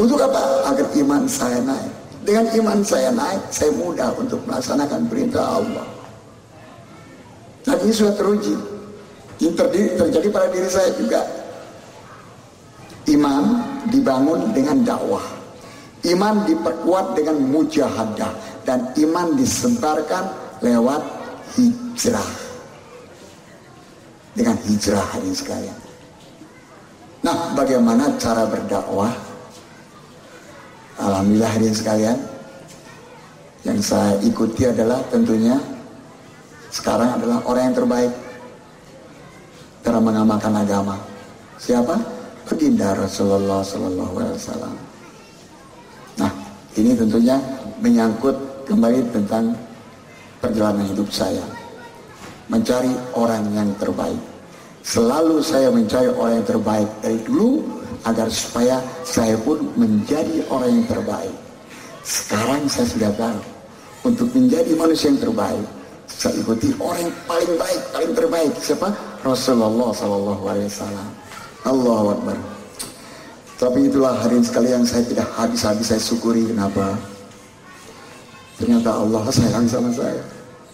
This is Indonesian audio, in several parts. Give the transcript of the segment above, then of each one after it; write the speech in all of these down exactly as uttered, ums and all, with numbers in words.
Untuk apa? Agar iman saya naik. Dengan iman saya naik, saya mudah untuk melaksanakan perintah Allah. Dan ini sudah teruji. Ini terjadi pada diri saya juga. Iman dibangun dengan dakwah. Iman diperkuat dengan mujahadah. Dan iman disebarkan lewat hijrah. Dengan hijrah hari sekalian. Nah, bagaimana cara berdakwah? Alhamdulillah hadirin sekalian, yang saya ikuti adalah tentunya sekarang adalah orang yang terbaik dalam mengamalkan agama. Siapa? Baginda Rasulullah Sallallahu Alaihi Wasallam. Nah, ini tentunya menyangkut kembali tentang perjalanan hidup saya, mencari orang yang terbaik. Selalu saya mencari orang yang terbaik dari dulu, agar supaya saya pun menjadi orang yang terbaik. Sekarang saya sudah tahu, untuk menjadi manusia yang terbaik, saya ikuti orang yang paling baik, paling terbaik. Siapa? Rasulullah Sallallahu Alaihi Wasallam. Allahu Akbar. Tapi itulah hadirin sekalian yang saya tidak habis-habis saya syukuri. Kenapa? Ternyata Allah sayang sama saya.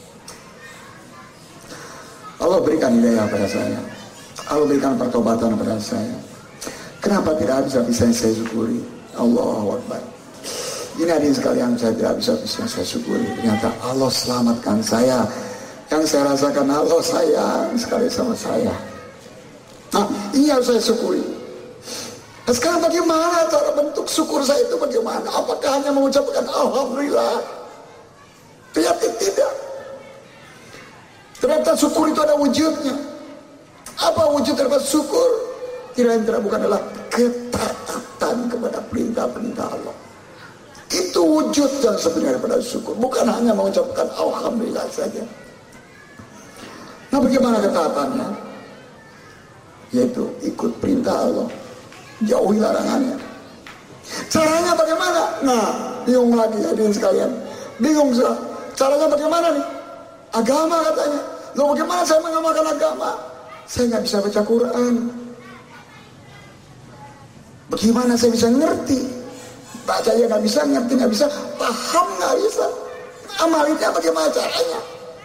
Allah berikan hidayah pada saya. Allah berikan pertobatan pada saya. Kenapa tidak habis-habis yang saya syukuri? Allahu Akbar. Ini hadirin sekalian, saya tidak habis-habis yang saya syukuri. Ternyata Allah selamatkan saya. Yang saya rasakan Allah sayang sekali sama saya. Nah, ini yang saya syukuri. Nah, sekarang bagaimana cara bentuk syukur saya itu bagaimana? Apakah hanya mengucapkan Alhamdulillah? Ternyata tidak. Ternyata syukur itu ada wujudnya. Apa wujud daripada syukur? Tidak lain tidak bukan adalah ketaatan kepada perintah-perintah Allah. Itu wujud yang sebenarnya daripada syukur. Bukan hanya mengucapkan Alhamdulillah saja. Nah, bagaimana ketaatannya? Yaitu ikut perintah Allah, jauhi larangannya. Caranya bagaimana? Nah, bingung lagi hadirin sekalian. Bingung sudah. Caranya bagaimana nih? Agama katanya. Loh, bagaimana saya mengamalkan agama? Saya nggak bisa baca Quran. Bagaimana saya bisa ngerti? Baca ya nggak bisa, ngerti nggak bisa, paham nggak bisa. Amalinnya bagaimana caranya?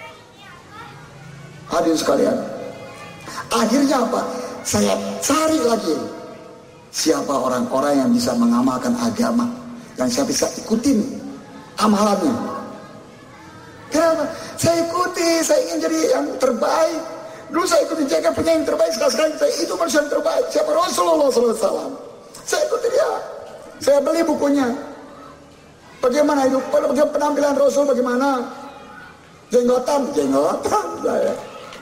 Hadirin sekalian, akhirnya apa? Saya cari lagi siapa orang-orang yang bisa mengamalkan agama, yang saya bisa ikutin amalannya. Kenapa? Saya ikuti, saya ingin jadi yang terbaik. Dulu saya ikuti jaga penyanyi terbaik, sekarang saya itu manusia yang terbaik. Siapa? Rasulullah shallallahu alaihi wasallam. Saya ikuti dia. Saya beli bukunya. Bagaimana itu? Bagaimana penampilan Rasul? Bagaimana? Jenggotan, jenggotan saya.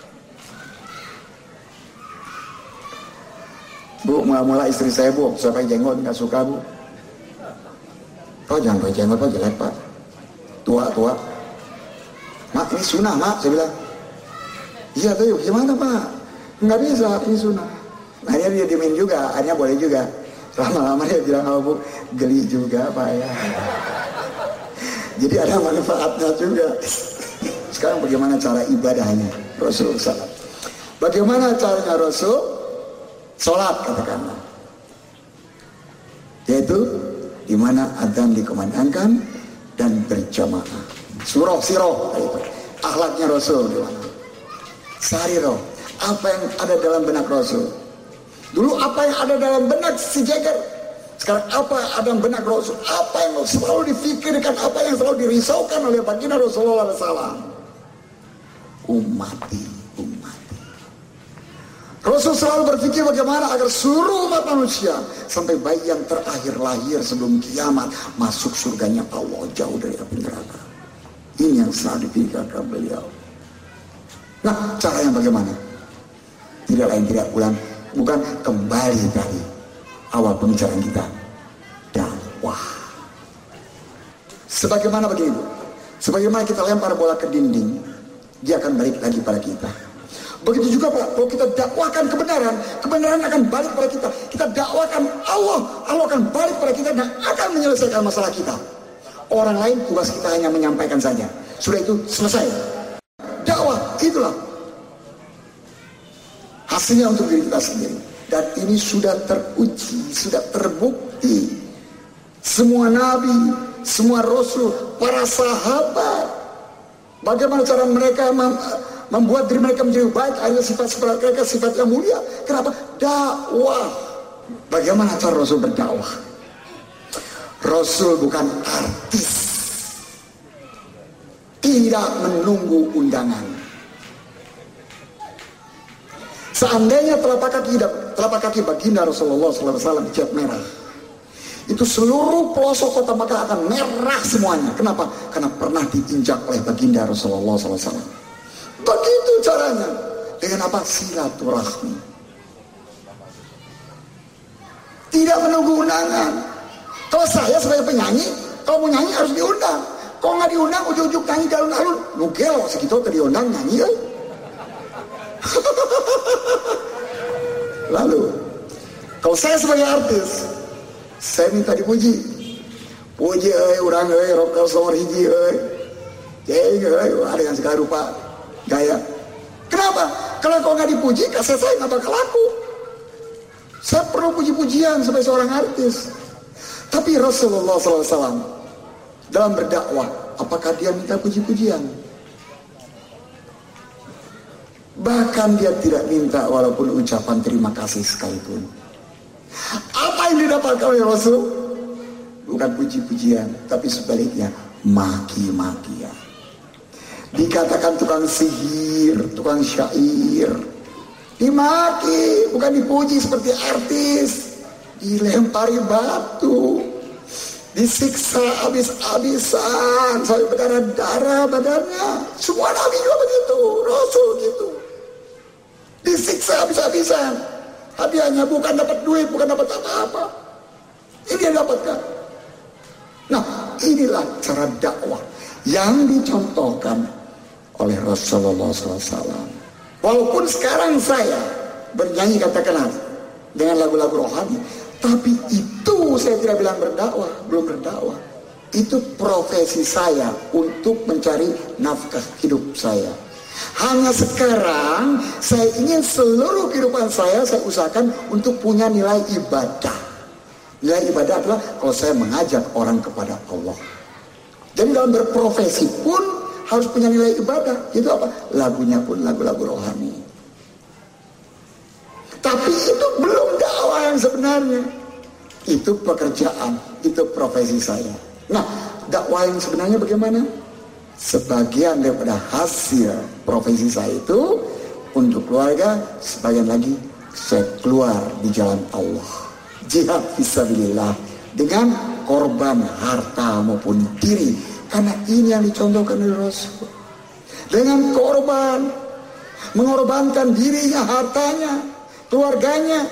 Bu, mula-mula istri saya, bu, saya pakai jenggot, nggak suka, bu. Oh, jangan pakai jenggot, pak, jelek, pak. Tua, tua. Mak, ini sunnah, mak, saya bilang. Iya, tuh, gimana, pak? Nggak bisa, ini sunnah. Akhirnya dia diemin juga, akhirnya boleh juga. Lama-lama dia bilang, oh, bu, geli juga, pak, ya. Jadi ada manfaatnya juga. Sekarang bagaimana cara ibadahnya Rasul sallallahu alaihi wasallam? Bagaimana caranya Rasul? Sholat, katakanlah. Yaitu di mana adzan dikumandangkan dan berjamaah. Surah siroh, akhlaknya Rasul di mana? Sariroh, apa yang ada dalam benak Rasul? Dulu apa yang ada dalam benak si Jagger? Sekarang apa yang ada dalam benak Rasul? Apa yang selalu difikirkan? Apa yang selalu dirisaukan oleh baginda Rasulullah shallallahu alaihi wasallam? Ummati, ummati. Rasul selalu berpikir bagaimana agar seluruh umat manusia sampai bayi yang terakhir lahir sebelum kiamat masuk surganya Allah, jauh dari api neraka. Ini yang selalu dipikirkan beliau. Nah, caranya bagaimana? Tidak lain tidak bukan bukan kembali dari awal pembicaraan kita, dakwah. Sebagaimana begitu? Sebagaimana kita lempar bola ke dinding, dia akan balik lagi pada kita. Begitu juga Pak, kalau kita dakwahkan kebenaran, kebenaran akan balik pada kita. Kita dakwahkan Allah, Allah akan balik pada kita dan akan menyelesaikan masalah kita. Orang lain tugas kita hanya menyampaikan saja. Sudah itu selesai. Dakwah, itulah hasilnya untuk diri kita sendiri. Dan ini sudah teruji, sudah terbukti semua nabi, semua rasul, para sahabat. Bagaimana cara mereka mem membuat diri mereka menjadi baik, ada sifat-sifat mereka, sifat yang mulia. Kenapa? Dakwah. Bagaimana cara Rasul berdakwah? Rasul bukan artis, tidak menunggu undangan. Seandainya telapak kaki telapak kaki baginda Rasulullah shallallahu alaihi wasallam dicat merah, itu seluruh pelosok kota Makkah akan merah semuanya. Kenapa? Karena pernah diinjak oleh baginda Rasulullah shallallahu alaihi wasallam. Begitu caranya. Dengan apa? Silaturahmi. Tidak menunggu undangan. Kalau saya sebagai penyanyi, kalau mau nyanyi harus diundang. Kalau nggak diundang, ujuk-ujuk nyanyi di alun-alun, nugel segitu tadi diundang nyanyi. Eh. Lalu, kalau saya sebagai artis, saya minta dipuji. Puji, eh, orang, eh, rokal nomor hiji, eh, jeng, eh, ada yang segala rupa gaya. Kenapa? Kalau kau nggak dipuji, kaset saya nggak bakal laku. Saya perlu puji-pujian sebagai seorang artis. Tapi Rasulullah shallallahu alaihi wasallam dalam berdakwah, apakah dia minta puji-pujian? Bahkan dia tidak minta walaupun ucapan terima kasih sekalipun. Apa yang didapatkan oleh Rasul? Bukan puji-pujian, tapi sebaliknya maki-makian. Dikatakan tukang sihir, tukang syair, dimaki, bukan dipuji seperti artis. Dilempari batu, disiksa habis-habisan sampai berdarah-darah badannya. Semua nabi juga begitu, Rasul gitu. Disiksa habis-habisan. Hadiahnya bukan dapat duit, bukan dapat apa-apa. Ini yang dapatkan. Nah, inilah cara dakwah yang dicontohkan oleh Rasulullah shallallahu alaihi wasallam. Walaupun sekarang saya bernyanyi katakanlah dengan lagu-lagu rohani, tapi itu saya tidak bilang berdakwah, belum berdakwah. Itu profesi saya untuk mencari nafkah hidup saya. Hanya sekarang saya ingin seluruh kehidupan saya saya usahakan untuk punya nilai ibadah. Nilai ibadah adalah kalau saya mengajak orang kepada Allah. Jadi dalam berprofesi pun harus punya nilai ibadah. Itu apa? Lagunya pun lagu-lagu rohani. Tapi itu belum dakwah yang sebenarnya. Itu pekerjaan, itu profesi saya. Nah, dakwah yang sebenarnya bagaimana? Sebagian daripada hasil profesi saya itu untuk keluarga, sebagian lagi saya keluar di jalan Allah. Jihad fisabilillah dengan korban harta maupun diri. Karena ini yang dicontohkan oleh Rasul. Dengan korban, mengorbankan dirinya, hartanya, keluarganya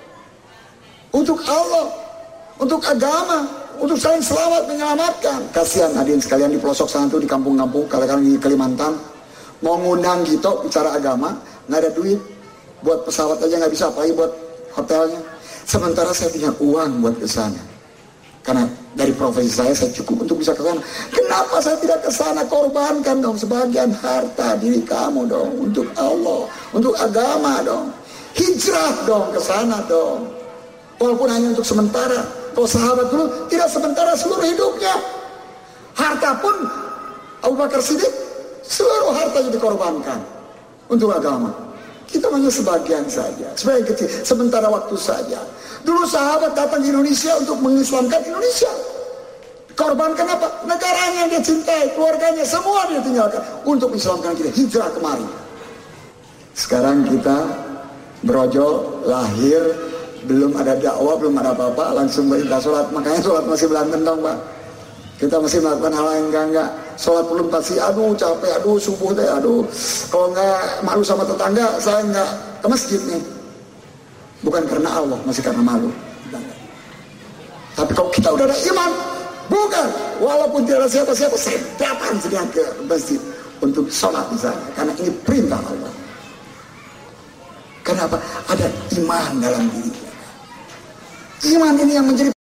untuk Allah, untuk agama, untuk saling selamat menyelamatkan. Kasihan hadirin sekalian di pelosok sana tuh, di kampung-kampung, kalau di Kalimantan mau ngundang gitu bicara agama, nggak ada duit buat pesawat aja nggak bisa, apalagi buat hotelnya. Sementara saya punya uang buat ke sana. Karena dari profesi saya, saya cukup untuk bisa ke sana. Kenapa saya tidak ke sana? Korbankan dong sebagian harta diri kamu dong untuk Allah, untuk agama dong. Hijrah dong ke sana dong. Walaupun hanya untuk sementara. Kalau sahabat dulu tidak sementara, seluruh hidupnya. Harta pun Abu Bakar Siddiq seluruh hartanya dikorbankan untuk agama. Kita hanya sebagian saja, sebagian kecil, sementara waktu saja. Dulu sahabat datang di Indonesia untuk mengislamkan Indonesia. Korbankan apa? Negaranya yang dia cintai, keluarganya, semua dia tinggalkan untuk mengislamkan kita. Hijrah kemari. Sekarang kita berojo, lahir, belum ada dakwah, belum ada apa-apa, langsung berintah sholat. Makanya sholat masih belanten dong, Pak. Kita masih melakukan hal yang enggak-enggak. Sholat belum pasti, aduh capek, aduh subuh deh, aduh. Kalau enggak malu sama tetangga, saya enggak ke masjid nih. Bukan karena Allah, masih karena malu. Tapi kalau kita udah ada iman, bukan. Walaupun tidak ada siapa-siapa, saya datang sedang ke masjid untuk sholat di sana. Karena ini perintah Allah. Kenapa? Ada iman dalam diri. Iman ini yang menjadi